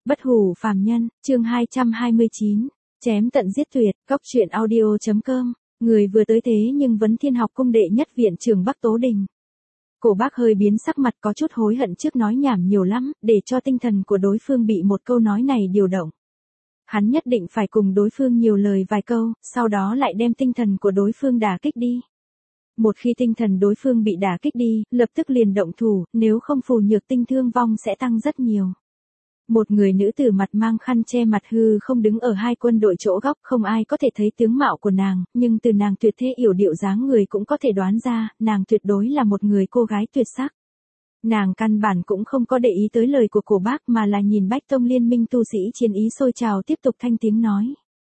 Bất hủ phàm nhân, chương 229, chém tận giết tuyệt, cóc truyện audio.com, người vừa tới thế nhưng vấn Thiên Học Cung đệ nhất viện trưởng Bắc Tố Đình. Cổ bác hơi biến sắc mặt có chút hối hận trước nói nhảm nhiều lắm, để cho tinh thần của đối phương bị một câu nói này điều động. Hắn nhất định phải cùng đối phương nhiều lời vài câu, sau đó lại đem tinh thần của đối phương đả kích đi. Một khi tinh thần đối phương bị đả kích đi, lập tức liền động thủ, nếu không phù nhược tinh thương vong sẽ tăng rất nhiều. Một người nữ tử mặt mang khăn che mặt hư không đứng ở hai quân đội chỗ góc, không ai có thể thấy tướng mạo của nàng, nhưng từ nàng tuyệt thế yểu điệu dáng người cũng có thể đoán ra, nàng tuyệt đối là một người cô gái tuyệt sắc. Nàng căn bản cũng không có để ý tới lời của cổ bác mà là nhìn Bách Tông liên minh tu sĩ chiến ý sôi trào tiếp tục thanh tiếng nói.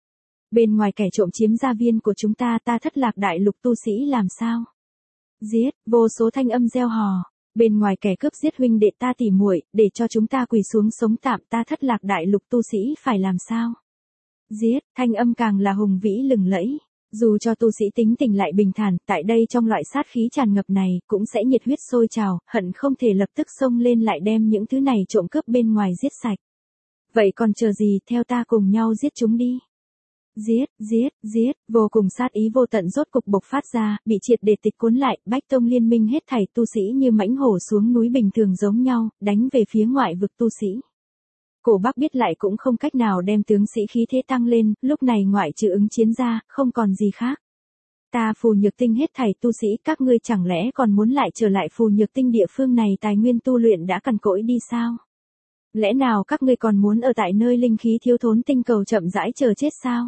Bên ngoài kẻ trộm chiếm gia viên của chúng ta Thất Lạc Đại Lục tu sĩ làm sao? Giết, vô số thanh âm reo hò. Bên ngoài kẻ cướp giết huynh đệ ta tỉ muội, để cho chúng ta quỳ xuống sống tạm Thất Lạc Đại Lục tu sĩ phải làm sao? Giết, thanh âm càng là hùng vĩ lừng lẫy. Dù cho tu sĩ tính tình lại bình thản, tại đây trong loại sát khí tràn ngập này, cũng sẽ nhiệt huyết sôi trào, hận không thể lập tức xông lên lại đem những thứ này trộm cướp bên ngoài giết sạch. Vậy còn chờ gì, theo ta cùng nhau giết chúng đi. Giết, giết, giết, vô cùng sát ý vô tận rốt cục bộc phát ra, bị triệt để tịch cuốn lại, Bách Tông liên minh hết thảy tu sĩ như mãnh hổ xuống núi bình thường giống nhau, đánh về phía ngoại vực tu sĩ. Cổ bác biết lại cũng không cách nào đem tướng sĩ khí thế tăng lên, lúc này ngoại trừ ứng chiến ra, không còn gì khác. Ta Phù Nhược Tinh hết thảy tu sĩ các ngươi chẳng lẽ còn muốn lại trở lại Phù Nhược Tinh địa phương này tài nguyên tu luyện đã cằn cỗi đi sao? Lẽ nào các ngươi còn muốn ở tại nơi linh khí thiếu thốn tinh cầu chậm rãi chờ chết sao?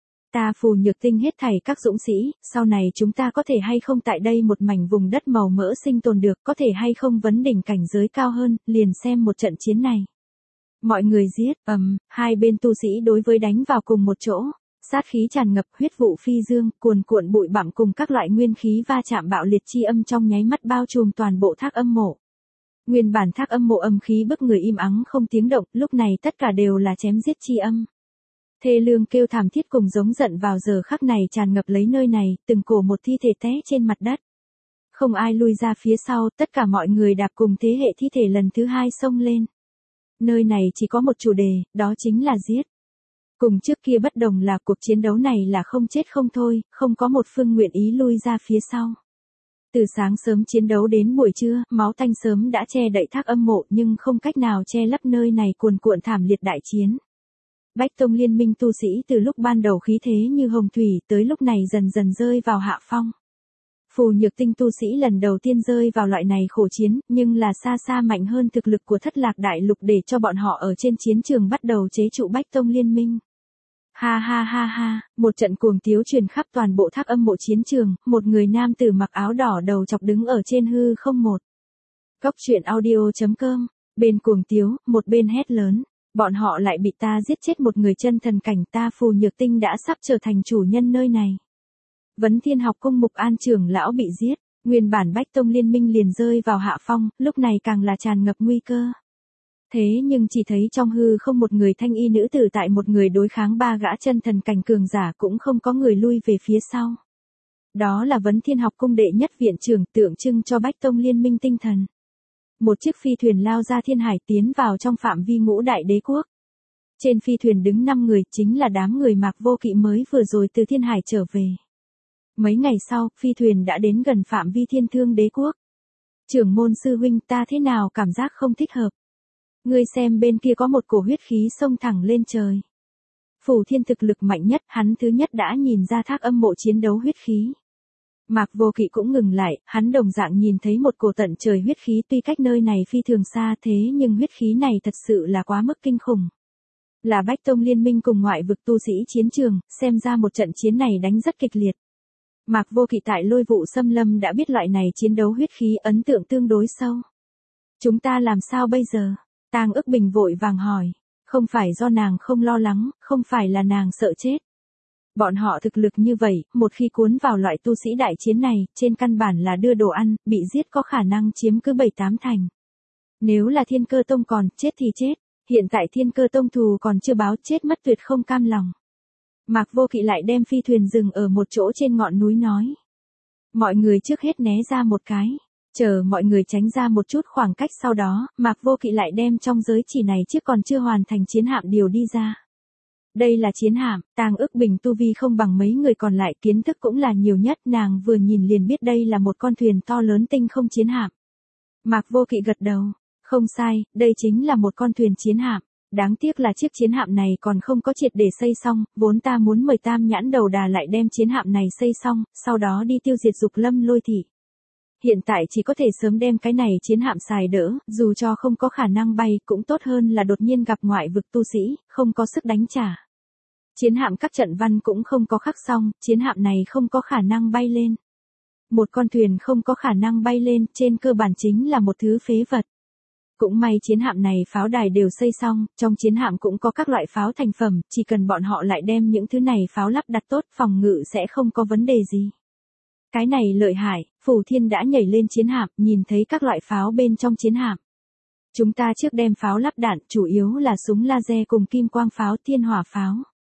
Ta Phù Nhược Tinh hết thảy các dũng sĩ, sau này chúng ta có thể hay không tại đây một mảnh vùng đất màu mỡ sinh tồn được, có thể hay không vấn đỉnh cảnh giới cao hơn, liền xem một trận chiến này. Mọi người giết, hai bên tu sĩ đối với đánh vào cùng một chỗ, sát khí tràn ngập, huyết vụ phi dương, cuồn cuộn bụi bặm cùng các loại nguyên khí va chạm bạo liệt chi âm trong nháy mắt bao trùm toàn bộ thác âm mộ. Nguyên bản thác âm mộ âm khí bức người im ắng không tiếng động, lúc này tất cả đều là chém giết chi âm. Thê lương kêu thảm thiết cùng giống giận vào giờ khắc này tràn ngập lấy nơi này, từng cổ một thi thể té trên mặt đất. Không ai lui ra phía sau, tất cả mọi người đạp cùng thế hệ thi thể lần thứ hai xông lên. Nơi này chỉ có một chủ đề, đó chính là giết. Cùng trước kia bất đồng là cuộc chiến đấu này là không chết không thôi, không có một phương nguyện ý lui ra phía sau. Từ sáng sớm chiến đấu đến buổi trưa, máu tanh sớm đã che đậy thác âm mộ nhưng không cách nào che lấp nơi này cuồn cuộn thảm liệt đại chiến. Bách Tông liên minh tu sĩ từ lúc ban đầu khí thế như hồng thủy tới lúc này dần dần rơi vào hạ phong. Phù Nhược Tinh tu sĩ lần đầu tiên rơi vào loại này khổ chiến, nhưng là xa xa mạnh hơn thực lực của Thất Lạc Đại Lục để cho bọn họ ở trên chiến trường bắt đầu chế trụ Bách Tông liên minh. Ha ha ha ha, một trận cuồng tiếu truyền khắp toàn bộ thác âm mộ chiến trường, một người nam tử mặc áo đỏ đầu chọc đứng ở trên hư không một. Cóc truyện audio.com, bên cuồng tiếu, một bên hét lớn. Bọn họ lại bị ta giết chết một người chân thần cảnh, ta Phù Nhược Tinh đã sắp trở thành chủ nhân nơi này. Vấn Thiên Học Cung Mục An trưởng lão bị giết, nguyên bản Bách Tông liên minh liền rơi vào hạ phong, lúc này càng là tràn ngập nguy cơ. Thế nhưng chỉ thấy trong hư không một người thanh y nữ tử tại một người đối kháng ba gã chân thần cảnh cường giả cũng không có người lui về phía sau. Đó là Vấn Thiên Học Cung đệ nhất viện trưởng tượng trưng cho Bách Tông liên minh tinh thần. Một chiếc phi thuyền lao ra thiên hải tiến vào trong phạm vi Ngũ Đại Đế Quốc. Trên phi thuyền đứng 5 người, chính là đám người Mạc Vô Kỵ mới vừa rồi từ thiên hải trở về. Mấy ngày sau, phi thuyền đã đến gần phạm vi Thiên Thương Đế Quốc. Trưởng môn sư huynh, ta thế nào cảm giác không thích hợp. Ngươi xem bên kia có một cổ huyết khí xông thẳng lên trời. Phù Thiên thực lực mạnh nhất, hắn thứ nhất đã nhìn ra thác âm mộ chiến đấu huyết khí. Mạc Vô Kỵ cũng ngừng lại, hắn đồng dạng nhìn thấy một cổ tận trời huyết khí tuy cách nơi này phi thường xa thế nhưng huyết khí này thật sự là quá mức kinh khủng. Là Bách Tông liên minh cùng ngoại vực tu sĩ chiến trường, xem ra một trận chiến này đánh rất kịch liệt. Mạc Vô Kỵ tại Lôi Vụ Xâm Lâm đã biết loại này chiến đấu huyết khí ấn tượng tương đối sâu. Chúng ta làm sao bây giờ? Tang Ức Bình vội vàng hỏi. Không phải do nàng không lo lắng, không phải là nàng sợ chết. Bọn họ thực lực như vậy, một khi cuốn vào loại tu sĩ đại chiến này, trên căn bản là đưa đồ ăn, bị giết có khả năng chiếm cứ 7-8 thành. Nếu là Thiên Cơ Tông còn, chết thì chết, hiện tại Thiên Cơ Tông thù còn chưa báo, chết mất tuyệt không cam lòng. Mạc Vô Kỵ lại đem phi thuyền dừng ở một chỗ trên ngọn núi nói. Mọi người trước hết né ra một cái. Chờ mọi người tránh ra một chút khoảng cách sau đó, Mạc Vô Kỵ lại đem trong giới chỉ này chiếc còn chưa hoàn thành chiến hạm điều đi ra. Đây là chiến hạm, Tang Ức Bình tu vi không bằng mấy người còn lại, kiến thức cũng là nhiều nhất, nàng vừa nhìn liền biết đây là một con thuyền to lớn tinh không chiến hạm. Mạc Vô Kỵ gật đầu, không sai, đây chính là một con thuyền chiến hạm. Đáng tiếc là chiếc chiến hạm này còn không có triệt để xây xong, vốn ta muốn mời Tam Nhãn Đầu Đà lại đem chiến hạm này xây xong, sau đó đi tiêu diệt Dục Lâm Lôi Thị. Hiện tại chỉ có thể sớm đem cái này chiến hạm xài đỡ, dù cho không có khả năng bay cũng tốt hơn là đột nhiên gặp ngoại vực tu sĩ, không có sức đánh trả. Chiến hạm các trận văn cũng không có khắc xong, chiến hạm này không có khả năng bay lên. Một con thuyền không có khả năng bay lên, trên cơ bản chính là một thứ phế vật. Cũng may chiến hạm này pháo đài đều xây xong, trong chiến hạm cũng có các loại pháo thành phẩm, chỉ cần bọn họ lại đem những thứ này pháo lắp đặt tốt, phòng ngự sẽ không có vấn đề gì. Cái này lợi hại, Phù Thiên đã nhảy lên chiến hạm, nhìn thấy các loại pháo bên trong chiến hạm. Chúng ta trước đem pháo lắp đạn, chủ yếu là súng laser cùng kim quang pháo, thiên hỏa pháo.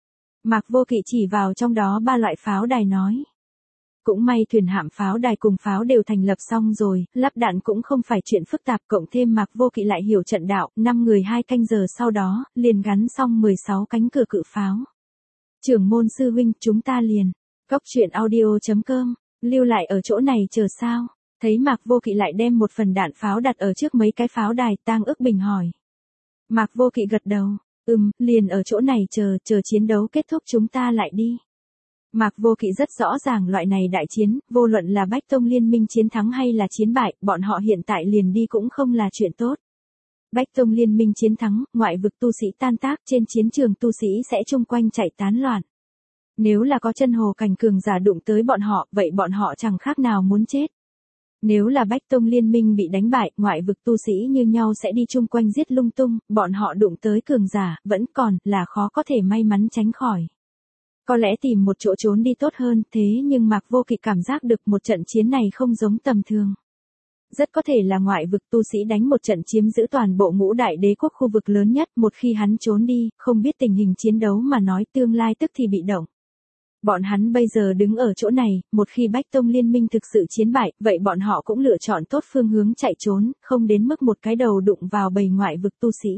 Mạc Vô Kỵ chỉ vào trong đó 3 loại pháo đài nói. Cũng may thuyền hạm pháo đài cùng pháo đều thành lập xong rồi, lắp đạn cũng không phải chuyện phức tạp, cộng thêm Mạc Vô Kỵ lại hiểu trận đạo, 5 người 2 canh giờ sau đó, liền gắn xong 16 cánh cửa cự pháo. Trưởng môn sư huynh, chúng ta liền. Coctruyện.audio.com, lưu lại ở chỗ này chờ sao? Thấy Mạc Vô Kỵ lại đem một phần đạn pháo đặt ở trước mấy cái pháo đài, Tang Ức Bình hỏi. Mạc Vô Kỵ gật đầu, liền ở chỗ này chờ chiến đấu kết thúc chúng ta lại đi. Mạc Vô Kỵ rất rõ ràng loại này đại chiến, vô luận là Bách Tông Liên minh chiến thắng hay là chiến bại, bọn họ hiện tại liền đi cũng không là chuyện tốt. Bách Tông Liên minh chiến thắng, ngoại vực tu sĩ tan tác, trên chiến trường tu sĩ sẽ chung quanh chạy tán loạn. Nếu là có chân hồ cảnh cường giả đụng tới bọn họ, vậy bọn họ chẳng khác nào muốn chết. Nếu là Bách Tông Liên minh bị đánh bại, ngoại vực tu sĩ như nhau sẽ đi chung quanh giết lung tung, bọn họ đụng tới cường giả, vẫn còn là khó có thể may mắn tránh khỏi. Có lẽ tìm một chỗ trốn đi tốt hơn, thế nhưng Mạc Vô Kỵ cảm giác được một trận chiến này không giống tầm thường. Rất có thể là ngoại vực tu sĩ đánh một trận chiếm giữ toàn bộ Ngũ Đại Đế quốc khu vực lớn nhất, một khi hắn trốn đi, không biết tình hình chiến đấu mà nói tương lai tức thì bị động. Bọn hắn bây giờ đứng ở chỗ này, một khi Bách Tông Liên minh thực sự chiến bại, vậy bọn họ cũng lựa chọn tốt phương hướng chạy trốn, không đến mức một cái đầu đụng vào bầy ngoại vực tu sĩ.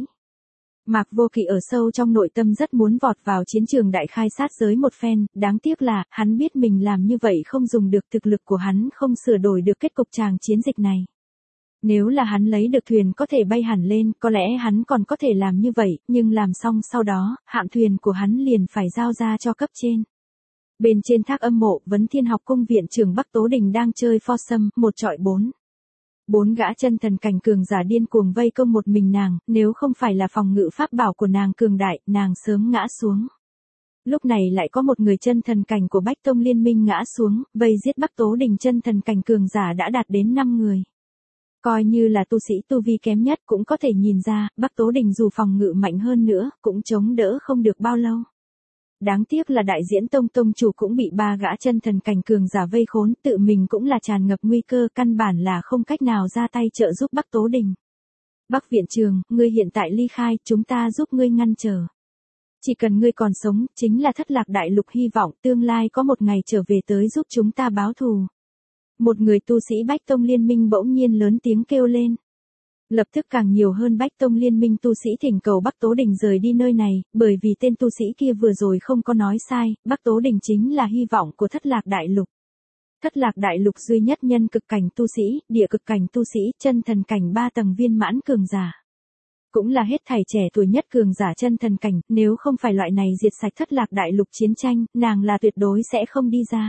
Mạc Vô Kỵ ở sâu trong nội tâm rất muốn vọt vào chiến trường đại khai sát giới một phen, đáng tiếc là, hắn biết mình làm như vậy không dùng được, thực lực của hắn không sửa đổi được kết cục tràng chiến dịch này. Nếu là hắn lấy được thuyền có thể bay hẳn lên, có lẽ hắn còn có thể làm như vậy, nhưng làm xong sau đó, hạm thuyền của hắn liền phải giao ra cho cấp trên. Bên trên thác âm mộ, Vấn Thiên học cung viện trưởng Bắc Tố Đình đang chơi foursome, 1-4. 4 gã chân thần cảnh cường giả điên cuồng vây công một mình nàng, nếu không phải là phòng ngự pháp bảo của nàng cường đại, nàng sớm ngã xuống. Lúc này lại có một người chân thần cảnh của Bách Tông Liên minh ngã xuống, vây giết Bắc Tố Đình chân thần cảnh cường giả đã đạt đến 5 người. Coi như là tu sĩ tu vi kém nhất cũng có thể nhìn ra, Bắc Tố Đình dù phòng ngự mạnh hơn nữa, cũng chống đỡ không được bao lâu. Đáng tiếc là đại diễn tông tông chủ cũng bị 3 gã chân thần cảnh cường giả vây khốn, tự mình cũng là tràn ngập nguy cơ, căn bản là không cách nào ra tay trợ giúp Bắc Tố Đình. Bắc viện trường, ngươi hiện tại ly khai, chúng ta giúp ngươi ngăn trở. Chỉ cần ngươi còn sống, chính là Thất Lạc Đại Lục hy vọng tương lai có một ngày trở về tới giúp chúng ta báo thù. Một người tu sĩ Bách Tông Liên minh bỗng nhiên lớn tiếng kêu lên. Lập tức càng nhiều hơn Bách Tông Liên minh tu sĩ thỉnh cầu Bắc Tố Đình rời đi nơi này, bởi vì tên tu sĩ kia vừa rồi không có nói sai, Bắc Tố Đình chính là hy vọng của Thất Lạc Đại Lục. Thất Lạc Đại Lục duy nhất nhân cực cảnh tu sĩ, địa cực cảnh tu sĩ, chân thần cảnh 3 tầng viên mãn cường giả. Cũng là hết thảy trẻ tuổi nhất cường giả chân thần cảnh, nếu không phải loại này diệt sạch Thất Lạc Đại Lục chiến tranh, nàng là tuyệt đối sẽ không đi ra.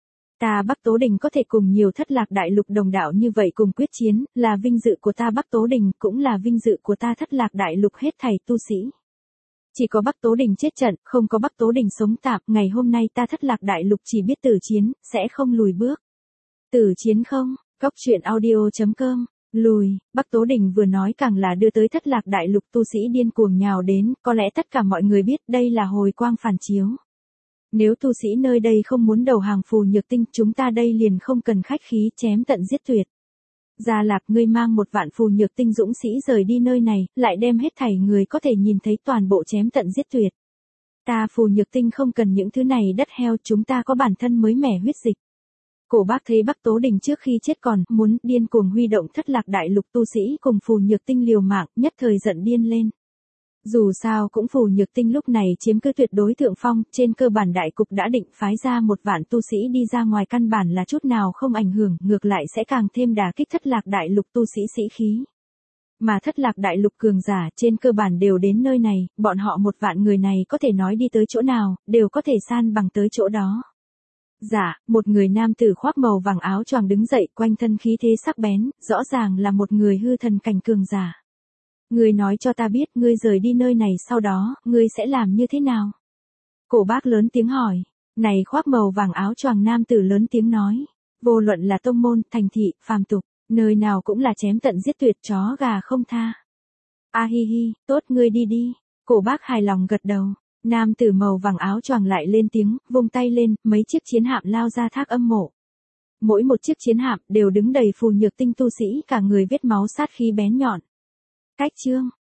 Ta Bắc Tố Đình có thể cùng nhiều Thất Lạc Đại Lục đồng đạo như vậy cùng quyết chiến, là vinh dự của ta Bắc Tố Đình, cũng là vinh dự của ta Thất Lạc Đại Lục hết thảy tu sĩ. Chỉ có Bắc Tố Đình chết trận, không có Bắc Tố Đình sống tạm, ngày hôm nay ta Thất Lạc Đại Lục chỉ biết tử chiến, sẽ không lùi bước. Tử chiến không, Coctruyện.audio.com, lùi, Bắc Tố Đình vừa nói càng là đưa tới Thất Lạc Đại Lục tu sĩ điên cuồng nhào đến, có lẽ tất cả mọi người biết đây là hồi quang phản chiếu. Nếu tu sĩ nơi đây không muốn đầu hàng Phù Nhược Tinh, chúng ta đây liền không cần khách khí, chém tận giết tuyệt. Gia Lạc, ngươi mang 1 vạn Phù Nhược Tinh dũng sĩ rời đi nơi này, lại đem hết thảy người có thể nhìn thấy toàn bộ chém tận giết tuyệt. Ta Phù Nhược Tinh không cần những thứ này đất heo, chúng ta có bản thân mới mẻ huyết dịch. Cổ bác thấy Bắc Tố Đình trước khi chết còn muốn điên cuồng huy động Thất Lạc Đại Lục tu sĩ cùng Phù Nhược Tinh liều mạng, nhất thời giận điên lên. Dù sao cũng Phù Nhược Tinh lúc này chiếm cứ tuyệt đối thượng phong, trên cơ bản đại cục đã định phái ra 1 vạn tu sĩ đi ra ngoài căn bản là chút nào không ảnh hưởng, ngược lại sẽ càng thêm đả kích Thất Lạc Đại Lục tu sĩ sĩ khí. Mà Thất Lạc Đại Lục cường giả trên cơ bản đều đến nơi này, bọn họ 1 vạn người này có thể nói đi tới chỗ nào, đều có thể san bằng tới chỗ đó. Dạ, một người nam tử khoác màu vàng áo choàng đứng dậy, quanh thân khí thế sắc bén, rõ ràng là một người hư thần cảnh cường giả. Ngươi nói cho ta biết, ngươi rời đi nơi này sau đó, ngươi sẽ làm như thế nào? Cổ bác lớn tiếng hỏi. Này khoác màu vàng áo choàng nam tử lớn tiếng nói. Vô luận là tông môn, thành thị, phàm tục, nơi nào cũng là chém tận giết tuyệt, chó gà không tha. A hi hi, tốt, ngươi đi đi. Cổ bác hài lòng gật đầu. Nam tử màu vàng áo choàng lại lên tiếng, vung tay lên, mấy chiếc chiến hạm lao ra thác âm mộ. Mỗi một chiếc chiến hạm đều đứng đầy Phù Nhược Tinh tu sĩ, cả người vết máu sát khí bén nhọn. Cách chương